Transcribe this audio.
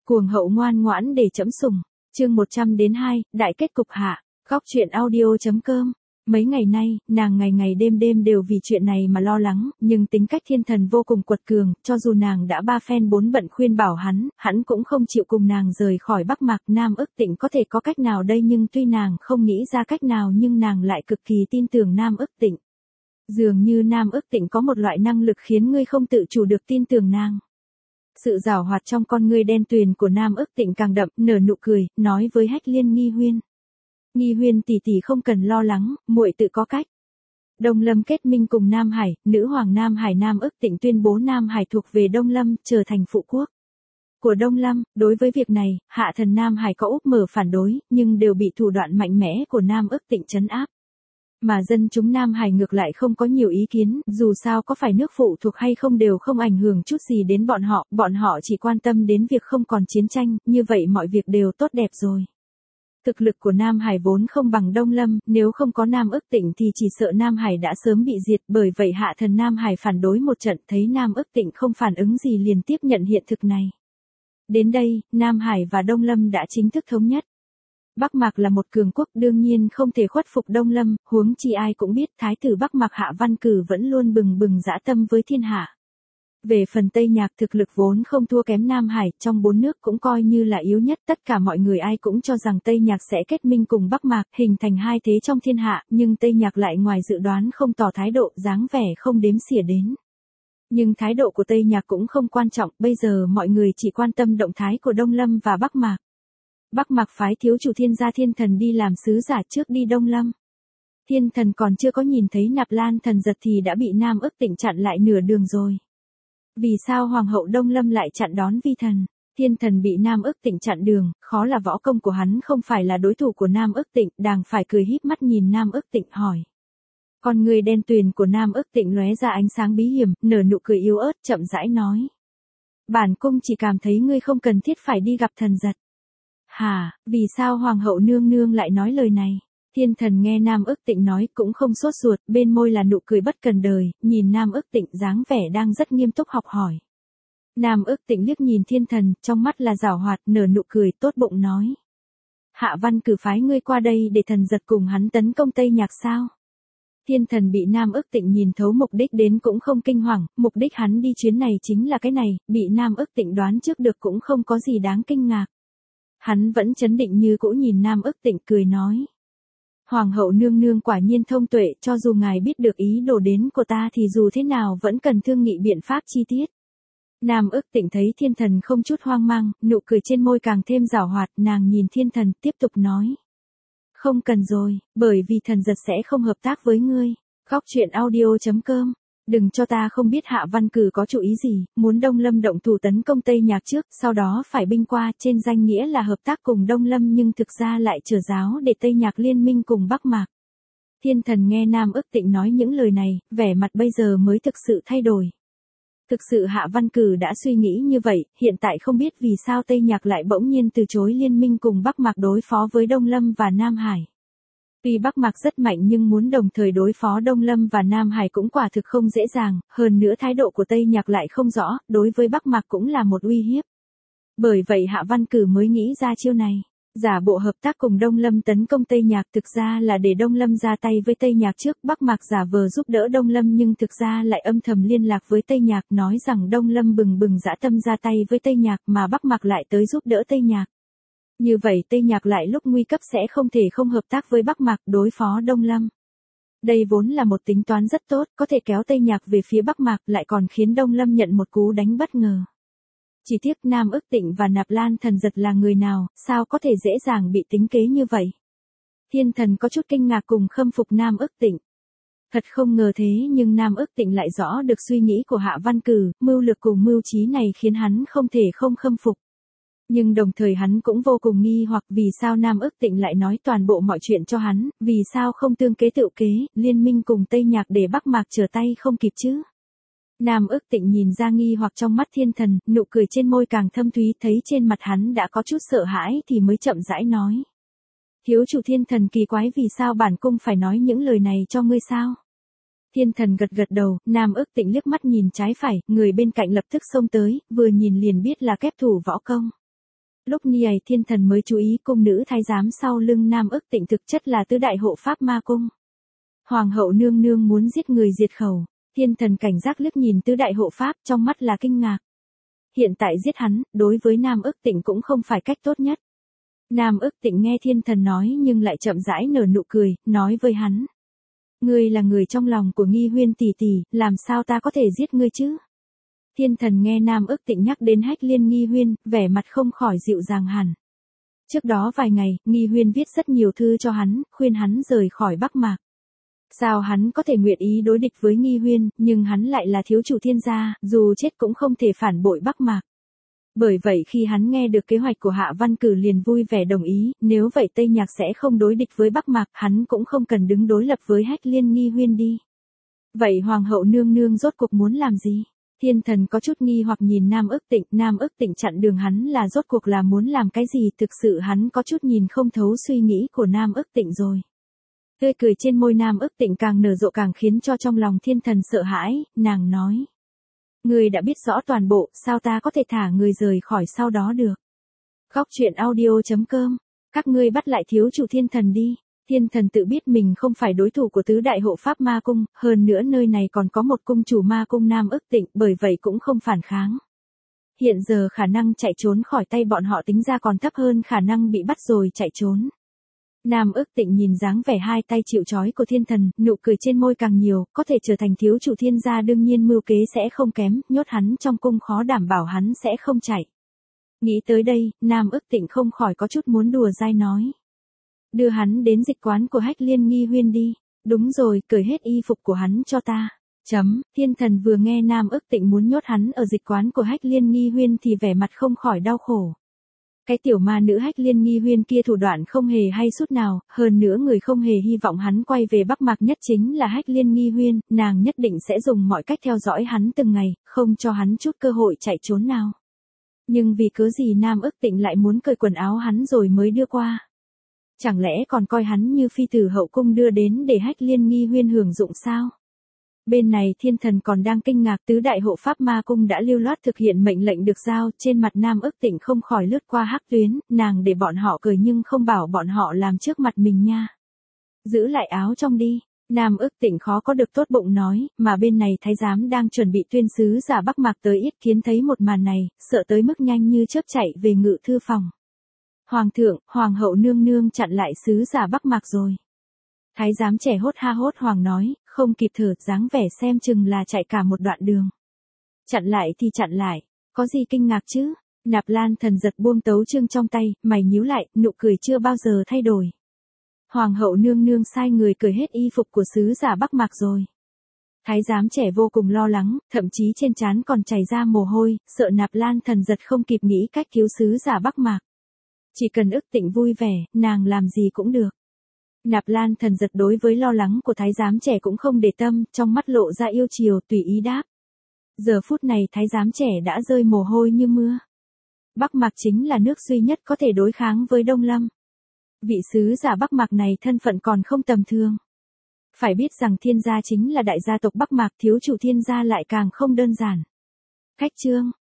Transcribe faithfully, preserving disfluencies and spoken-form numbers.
Cuồng hậu ngoan ngoãn để trẫm sủng. Chương một trăm đến hai, đại kết cục hạ. Góc truyện audio.com. Mấy ngày nay, nàng ngày ngày đêm đêm đều vì chuyện này mà lo lắng, nhưng tính cách Thiên Thần vô cùng quật cường, cho dù nàng đã ba phen bốn bận khuyên bảo hắn, hắn cũng không chịu cùng nàng rời khỏi Bắc Mạc. Nam Ức Tịnh có thể có cách nào đây, nhưng tuy nàng không nghĩ ra cách nào nhưng nàng lại cực kỳ tin tưởng Nam Ức Tịnh. Dường như Nam Ức Tịnh có một loại năng lực khiến ngươi không tự chủ được tin tưởng nàng. Sự giảo hoạt trong con ngươi đen tuyền của Nam Ức Tịnh càng đậm, nở nụ cười, nói với Hách Liên Nghi Huyên. Nghi Huyên tỷ tỷ không cần lo lắng, muội tự có cách. Đông Lâm kết minh cùng Nam Hải, nữ hoàng Nam Hải. Nam Ức Tịnh tuyên bố Nam Hải thuộc về Đông Lâm, trở thành phụ quốc của Đông Lâm. Đối với việc này, hạ thần Nam Hải có úp mở phản đối, nhưng đều bị thủ đoạn mạnh mẽ của Nam Ức Tịnh trấn áp. Mà dân chúng Nam Hải ngược lại không có nhiều ý kiến, dù sao có phải nước phụ thuộc hay không đều không ảnh hưởng chút gì đến bọn họ, bọn họ chỉ quan tâm đến việc không còn chiến tranh, như vậy mọi việc đều tốt đẹp rồi. Thực lực của Nam Hải vốn không bằng Đông Lâm, nếu không có Nam Ức Tịnh thì chỉ sợ Nam Hải đã sớm bị diệt, bởi vậy hạ thần Nam Hải phản đối một trận, thấy Nam Ức Tịnh không phản ứng gì liền tiếp nhận hiện thực này. Đến đây, Nam Hải và Đông Lâm đã chính thức thống nhất. Bắc Mạc là một cường quốc, đương nhiên không thể khuất phục Đông Lâm, huống chi ai cũng biết thái tử Bắc Mạc Hạ Văn Cử vẫn luôn bừng bừng dã tâm với thiên hạ. Về phần Tây Nhạc, thực lực vốn không thua kém Nam Hải, trong bốn nước cũng coi như là yếu nhất, tất cả mọi người ai cũng cho rằng Tây Nhạc sẽ kết minh cùng Bắc Mạc, hình thành hai thế trong thiên hạ, nhưng Tây Nhạc lại ngoài dự đoán không tỏ thái độ, dáng vẻ không đếm xỉa đến. Nhưng thái độ của Tây Nhạc cũng không quan trọng, bây giờ mọi người chỉ quan tâm động thái của Đông Lâm và Bắc Mạc. Bắc Mạc phái thiếu chủ Thiên gia Thiên Thần đi làm sứ giả trước đi Đông Lâm. Thiên Thần còn chưa có nhìn thấy Nạp Lan Thần Giật thì đã bị Nam Ức Tịnh chặn lại nửa đường rồi. Vì sao Hoàng hậu Đông Lâm lại chặn đón Vi Thần? Thiên Thần bị Nam Ức Tịnh chặn đường, khó là võ công của hắn không phải là đối thủ của Nam Ức Tịnh, đàng phải cười híp mắt nhìn Nam Ức Tịnh hỏi. Con người đen tuyền của Nam Ức Tịnh lóe ra ánh sáng bí hiểm, nở nụ cười yếu ớt, chậm rãi nói. Bản cung chỉ cảm thấy ngươi không cần thiết phải đi gặp Thần Giật. Hả, vì sao Hoàng hậu nương nương lại nói lời này? Thiên Thần nghe Nam Ức Tịnh nói cũng không sốt ruột, bên môi là nụ cười bất cần đời, nhìn Nam Ức Tịnh dáng vẻ đang rất nghiêm túc học hỏi. Nam Ức Tịnh liếc nhìn Thiên Thần, trong mắt là giảo hoạt, nở nụ cười tốt bụng nói. Hạ Văn Cử phái ngươi qua đây để Thần Giật cùng hắn tấn công Tây Nhạc sao? Thiên Thần bị Nam Ức Tịnh nhìn thấu mục đích đến cũng không kinh hoàng, mục đích hắn đi chuyến này chính là cái này, bị Nam Ức Tịnh đoán trước được cũng không có gì đáng kinh ngạc. Hắn vẫn chấn định như cũ nhìn Nam Ức Tịnh cười nói. Hoàng hậu nương nương quả nhiên thông tuệ, cho dù ngài biết được ý đồ đến của ta thì dù thế nào vẫn cần thương nghị biện pháp chi tiết. Nam Ức Tịnh thấy Thiên Thần không chút hoang mang, nụ cười trên môi càng thêm giảo hoạt, nàng nhìn Thiên Thần tiếp tục nói. Không cần rồi, bởi vì Thần Giật sẽ không hợp tác với ngươi. Góc truyện audio.com. Đừng cho ta không biết Hạ Văn Cử có chủ ý gì, muốn Đông Lâm động thủ tấn công Tây Nhạc trước, sau đó phải binh qua, trên danh nghĩa là hợp tác cùng Đông Lâm nhưng thực ra lại trở giáo để Tây Nhạc liên minh cùng Bắc Mạc. Thiên Thần nghe Nam Ức Tịnh nói những lời này, vẻ mặt bây giờ mới thực sự thay đổi. Thực sự Hạ Văn Cử đã suy nghĩ như vậy, hiện tại không biết vì sao Tây Nhạc lại bỗng nhiên từ chối liên minh cùng Bắc Mạc đối phó với Đông Lâm và Nam Hải. Tuy Bắc Mạc rất mạnh nhưng muốn đồng thời đối phó Đông Lâm và Nam Hải cũng quả thực không dễ dàng, hơn nữa thái độ của Tây Nhạc lại không rõ, đối với Bắc Mạc cũng là một uy hiếp. Bởi vậy Hạ Văn Cử mới nghĩ ra chiêu này, giả bộ hợp tác cùng Đông Lâm tấn công Tây Nhạc, thực ra là để Đông Lâm ra tay với Tây Nhạc trước, Bắc Mạc giả vờ giúp đỡ Đông Lâm nhưng thực ra lại âm thầm liên lạc với Tây Nhạc, nói rằng Đông Lâm bừng bừng dã tâm ra tay với Tây Nhạc mà Bắc Mạc lại tới giúp đỡ Tây Nhạc. Như vậy Tây Nhạc lại lúc nguy cấp sẽ không thể không hợp tác với Bắc Mạc đối phó Đông Lâm. Đây vốn là một tính toán rất tốt, có thể kéo Tây Nhạc về phía Bắc Mạc lại còn khiến Đông Lâm nhận một cú đánh bất ngờ. Chỉ tiếc Nam Ức Tịnh và Nạp Lan Thần Giật là người nào, sao có thể dễ dàng bị tính kế như vậy? Thiên Thần có chút kinh ngạc cùng khâm phục Nam Ức Tịnh. Thật không ngờ thế nhưng Nam Ức Tịnh lại rõ được suy nghĩ của Hạ Văn Cử, mưu lược cùng mưu trí này khiến hắn không thể không khâm phục. Nhưng đồng thời hắn cũng vô cùng nghi hoặc vì sao Nam Ức Tịnh lại nói toàn bộ mọi chuyện cho hắn, vì sao không tương kế tự kế, liên minh cùng Tây Nhạc để Bắc Mạc trở tay không kịp chứ. Nam Ức Tịnh nhìn ra nghi hoặc trong mắt Thiên Thần, nụ cười trên môi càng thâm thúy, thấy trên mặt hắn đã có chút sợ hãi thì mới chậm rãi nói. Thiếu chủ Thiên Thần kỳ quái vì sao bản cung phải nói những lời này cho ngươi sao? Thiên Thần gật gật đầu, Nam Ức Tịnh liếc mắt nhìn trái phải, người bên cạnh lập tức xông tới, vừa nhìn liền biết là kép thủ võ công. Lúc ni ấy thiên thần mới chú ý cung nữ thái giám sau lưng Nam Ức Tịnh thực chất là tứ đại hộ pháp ma cung. Hoàng hậu nương nương muốn giết người diệt khẩu, thiên thần cảnh giác liếc nhìn tứ đại hộ pháp trong mắt là kinh ngạc. Hiện tại giết hắn, đối với Nam Ức Tịnh cũng không phải cách tốt nhất. Nam Ức Tịnh nghe thiên thần nói nhưng lại chậm rãi nở nụ cười, nói với hắn. Ngươi là người trong lòng của Nghi Huyên tỷ tỷ, làm sao ta có thể giết ngươi chứ? Thiên thần nghe Nam Ức Tịnh nhắc đến Hách Liên Nghi Huyên, vẻ mặt không khỏi dịu dàng hẳn. Trước đó vài ngày, Nghi Huyên viết rất nhiều thư cho hắn, khuyên hắn rời khỏi Bắc Mạc. Sao hắn có thể nguyện ý đối địch với Nghi Huyên, nhưng hắn lại là thiếu chủ thiên gia, dù chết cũng không thể phản bội Bắc Mạc. Bởi vậy khi hắn nghe được kế hoạch của Hạ Văn Cử liền vui vẻ đồng ý, nếu vậy Tây Nhạc sẽ không đối địch với Bắc Mạc, hắn cũng không cần đứng đối lập với Hách Liên Nghi Huyên đi. Vậy Hoàng hậu nương nương rốt cuộc muốn làm gì? Thiên thần có chút nghi hoặc nhìn Nam Ức Tịnh, Nam Ức Tịnh chặn đường hắn là rốt cuộc là muốn làm cái gì, thực sự hắn có chút nhìn không thấu suy nghĩ của Nam Ức Tịnh rồi. Tươi cười trên môi Nam Ức Tịnh càng nở rộ càng khiến cho trong lòng thiên thần sợ hãi, nàng nói. Ngươi đã biết rõ toàn bộ, sao ta có thể thả người rời khỏi sau đó được. Khóc chuyện audio chấm com, các ngươi bắt lại thiếu chủ thiên thần đi. Thiên thần tự biết mình không phải đối thủ của tứ đại hộ pháp ma cung, hơn nữa nơi này còn có một cung chủ ma cung Nam Ức Tịnh, bởi vậy cũng không phản kháng. Hiện giờ khả năng chạy trốn khỏi tay bọn họ tính ra còn thấp hơn khả năng bị bắt rồi chạy trốn. Nam Ức Tịnh nhìn dáng vẻ hai tay chịu trói của thiên thần, nụ cười trên môi càng nhiều, có thể trở thành thiếu chủ thiên gia đương nhiên mưu kế sẽ không kém, nhốt hắn trong cung khó đảm bảo hắn sẽ không chạy. Nghĩ tới đây, Nam Ức Tịnh không khỏi có chút muốn đùa dai nói. Đưa hắn đến dịch quán của Hách Liên Nghi Huyên đi, đúng rồi, cởi hết y phục của hắn cho ta. Chấm, thiên thần vừa nghe Nam Ức Tịnh muốn nhốt hắn ở dịch quán của Hách Liên Nghi Huyên thì vẻ mặt không khỏi đau khổ. Cái tiểu ma nữ Hách Liên Nghi Huyên kia thủ đoạn không hề hay chút nào, hơn nữa người không hề hy vọng hắn quay về Bắc Mạc nhất chính là Hách Liên Nghi Huyên, nàng nhất định sẽ dùng mọi cách theo dõi hắn từng ngày, không cho hắn chút cơ hội chạy trốn nào. Nhưng vì cớ gì Nam Ức Tịnh lại muốn cởi quần áo hắn rồi mới đưa qua? Chẳng lẽ còn coi hắn như phi tử hậu cung đưa đến để Hách Liên Nghi Huyên hưởng dụng sao? Bên này thiên thần còn đang kinh ngạc tứ đại hộ pháp ma cung đã lưu loát thực hiện mệnh lệnh được giao, trên mặt Nam Ức Tịnh không khỏi lướt qua hắc tuyến, nàng để bọn họ cười nhưng không bảo bọn họ làm trước mặt mình nha. Giữ lại áo trong đi, Nam Ức Tịnh khó có được tốt bụng nói, mà bên này thái giám đang chuẩn bị tuyên sứ giả Bắc Mạc tới yết kiến thấy một màn này, sợ tới mức nhanh như chớp chạy về ngự thư phòng. Hoàng thượng, hoàng hậu nương nương chặn lại sứ giả Bắc Mạc rồi. Thái giám trẻ hốt ha hốt hoàng nói, không kịp thở, dáng vẻ xem chừng là chạy cả một đoạn đường. Chặn lại thì chặn lại, có gì kinh ngạc chứ? Nạp Lan Thần giật buông tấu chương trong tay, mày nhíu lại, nụ cười chưa bao giờ thay đổi. Hoàng hậu nương nương sai người cởi hết y phục của sứ giả Bắc Mạc rồi. Thái giám trẻ vô cùng lo lắng, thậm chí trên trán còn chảy ra mồ hôi, sợ Nạp Lan Thần giật không kịp nghĩ cách cứu sứ giả Bắc Mạc. Chỉ cần Ức Tịnh vui vẻ, nàng làm gì cũng được. Nạp Lan Thần giật đối với lo lắng của thái giám trẻ cũng không để tâm, trong mắt lộ ra yêu chiều tùy ý đáp. Giờ phút này thái giám trẻ đã rơi mồ hôi như mưa. Bắc Mạc chính là nước duy nhất có thể đối kháng với Đông Lâm. Vị sứ giả Bắc Mạc này thân phận còn không tầm thường. Phải biết rằng thiên gia chính là đại gia tộc Bắc Mạc, thiếu chủ thiên gia lại càng không đơn giản. Khách trương,